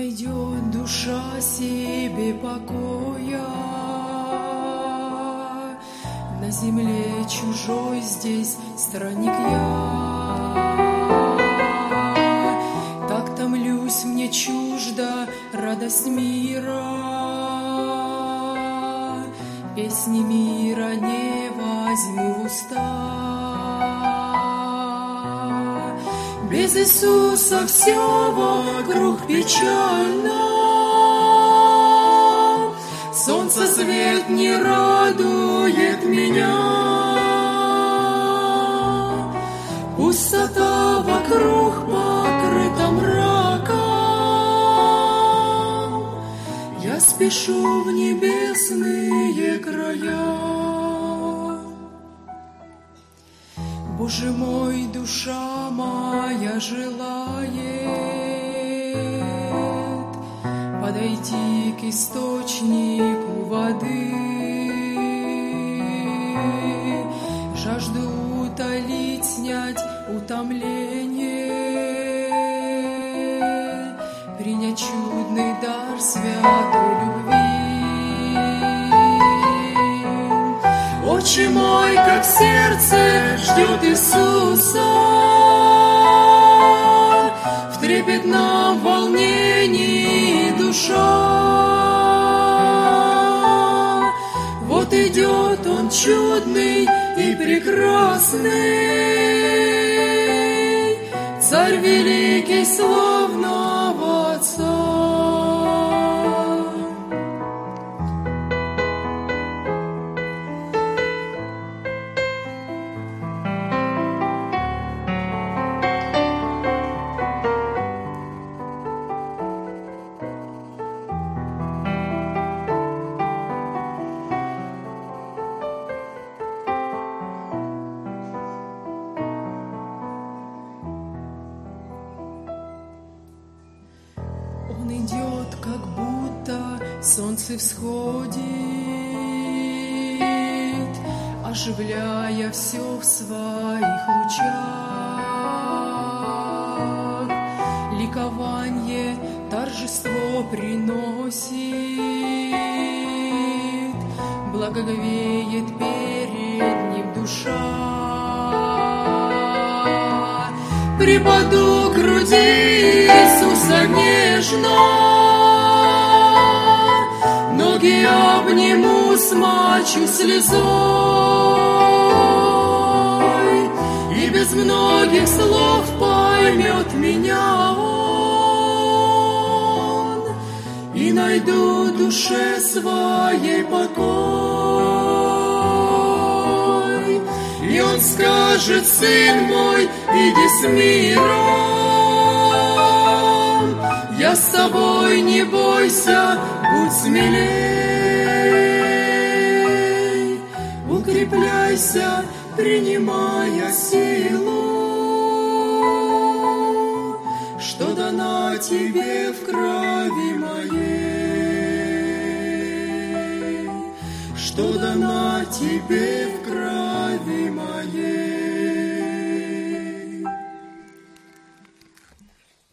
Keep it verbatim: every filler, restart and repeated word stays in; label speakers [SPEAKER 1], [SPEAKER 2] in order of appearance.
[SPEAKER 1] найдет душа себе покоя. На земле чужой здесь странник я. Так томлюсь, мне чужда радость мира. Песни мира не возьму в уста. Без Иисуса все вокруг печально. Солнце свет не радует меня. Пустота вокруг покрыта мраком. Я спешу в небесные края. Боже мой, душа моя желает подойти к источнику воды, жажду утолить, снять утомление, принять чудный дар святой любви. Отче мой, как сердце ждет Иисуса, в трепетном волнении душа. Вот идет Он чудный и прекрасный, Царь великий славного Отца. Он идет, как будто солнце всходит, оживляя все в своих лучах. Ликование, торжество приносит, благоговеет перед ним душа. Припаду к груди Иисуса нежно, ноги обниму, смачу слезой, и без многих слов поймет меня Он, и найду душе своей покой. И Он скажет: сын мой, иди с миром, я с тобой, не бойся, будь смелей. Укрепляйся, принимая силу, что дана тебе в крови моей, что дана тебе в крови моей.